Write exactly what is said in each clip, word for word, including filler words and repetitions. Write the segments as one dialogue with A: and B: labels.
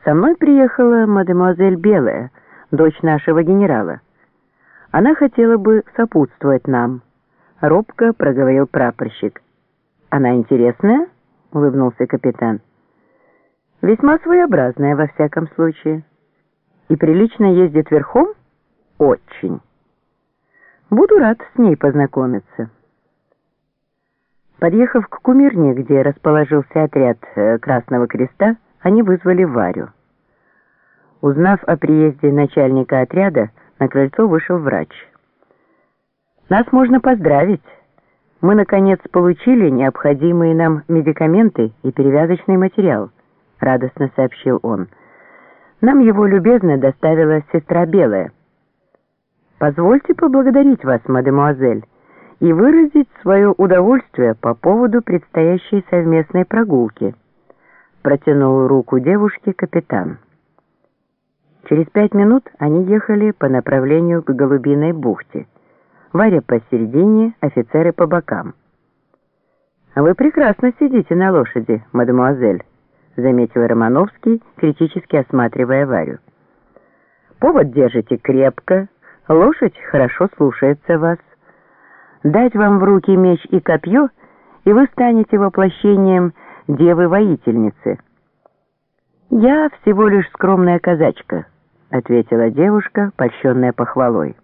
A: Со мной приехала мадемуазель Белая, дочь нашего генерала. Она хотела бы сопутствовать нам, — робко проговорил прапорщик. Она интересная? — улыбнулся капитан. Весьма своеобразная во всяком случае. И прилично ездит верхом? Очень. Буду рад с ней познакомиться. Подъехав к кумирне, где расположился отряд Красного Креста, они вызвали Варю. Узнав о приезде начальника отряда, на крыльцо вышел врач. «Нас можно поздравить. Мы, наконец, получили необходимые нам медикаменты и перевязочный материал», — радостно сообщил он. «Нам его любезно доставила сестра Белая». «Позвольте поблагодарить вас, мадемуазель, и выразить свое удовольствие по поводу предстоящей совместной прогулки», — протянул руку девушке капитан. Через пять минут они ехали по направлению к Голубиной бухте. Варя посередине, офицеры по бокам. «Вы прекрасно сидите на лошади, мадемуазель», — заметил Романовский, критически осматривая Варю. «Повод держите крепко, лошадь хорошо слушается вас. Дать вам в руки меч и копье, и вы станете воплощением девы-воительницы». «Я всего лишь скромная казачка», — ответила девушка, польщенная похвалой.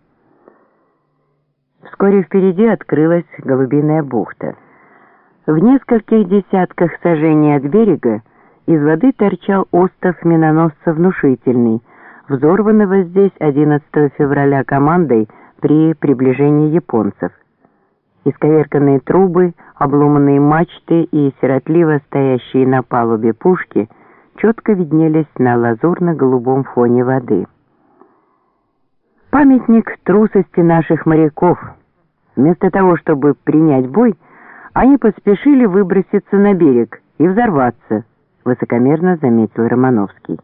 A: Вскоре впереди открылась Голубиная бухта. В нескольких десятках сажений от берега из воды торчал остов миноносца «Внушительный», взорванного здесь одиннадцатого февраля командой при приближении японцев. Исковерканные трубы, обломанные мачты и сиротливо стоящие на палубе пушки четко виднелись на лазурно-голубом фоне воды. Памятник трусости наших моряков. Вместо того, чтобы принять бой, они поспешили выброситься на берег и взорваться, высокомерно заметил Романовский.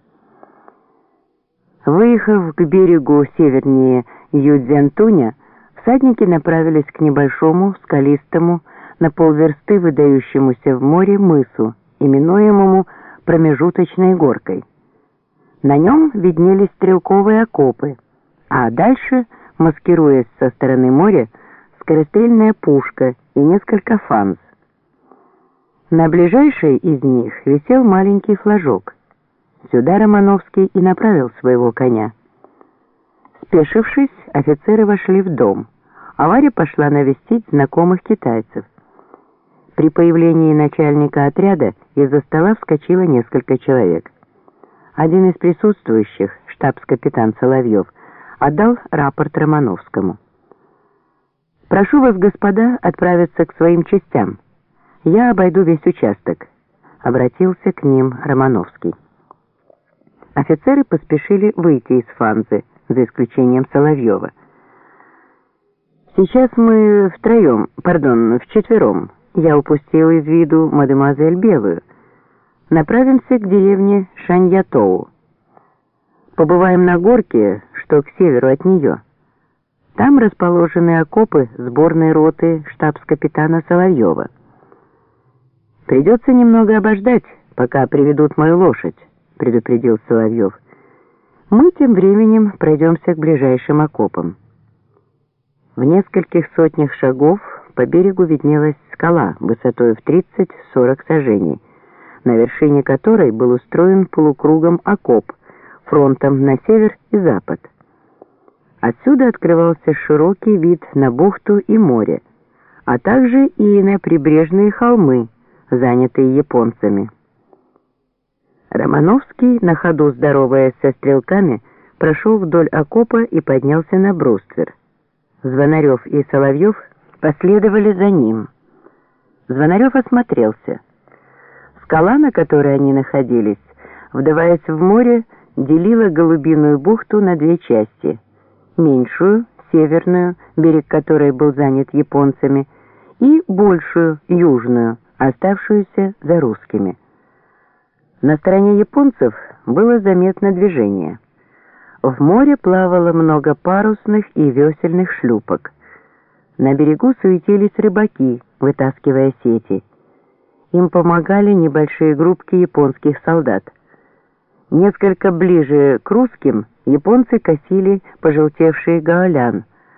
A: Выехав к берегу севернее Юдзянтуня, всадники направились к небольшому, скалистому, на полверсты выдающемуся в море мысу, именуемому промежуточной горкой. На нем виднелись стрелковые окопы, а дальше, маскируясь со стороны моря, скорострельная пушка и несколько фанз. На ближайшей из них висел маленький флажок. Сюда Романовский и направил своего коня. Спешившись, офицеры вошли в дом, а Варя пошла навестить знакомых китайцев. При появлении начальника отряда из-за стола вскочило несколько человек. Один из присутствующих, штабс-капитан Соловьев, отдал рапорт Романовскому. «Прошу вас, господа, отправиться к своим частям. Я обойду весь участок», — обратился к ним Романовский. Офицеры поспешили выйти из фанзы, за исключением Соловьева. «Сейчас мы втроем, пардон, вчетвером, я упустил из виду мадемуазель Белую, направимся к деревне Шаньятоу. Побываем на горке, что к северу от нее. Там расположены окопы сборной роты штабс-капитана Соловьева. Придется немного обождать, пока приведут мою лошадь», — предупредил Соловьев. «Мы тем временем пройдемся к ближайшим окопам». В нескольких сотнях шагов по берегу виднелась скала высотой в тридцать-сорок сажений, на вершине которой был устроен полукругом окоп, фронтом на север и запад. Отсюда открывался широкий вид на бухту и море, а также и на прибрежные холмы, занятые японцами. Романовский, на ходу здороваясь со стрелками, прошел вдоль окопа и поднялся на бруствер. Звонарев и Соловьев последовали за ним. Звонарев осмотрелся. Скала, на которой они находились, вдаваясь в море, делила Голубиную бухту на две части. Меньшую, северную, берег которой был занят японцами, и большую, южную, оставшуюся за русскими. На стороне японцев было заметно движение. В море плавало много парусных и весельных шлюпок. На берегу суетились рыбаки, вытаскивая сети. Им помогали небольшие группки японских солдат. Несколько ближе к русским японцы косили пожелтевший гаолян,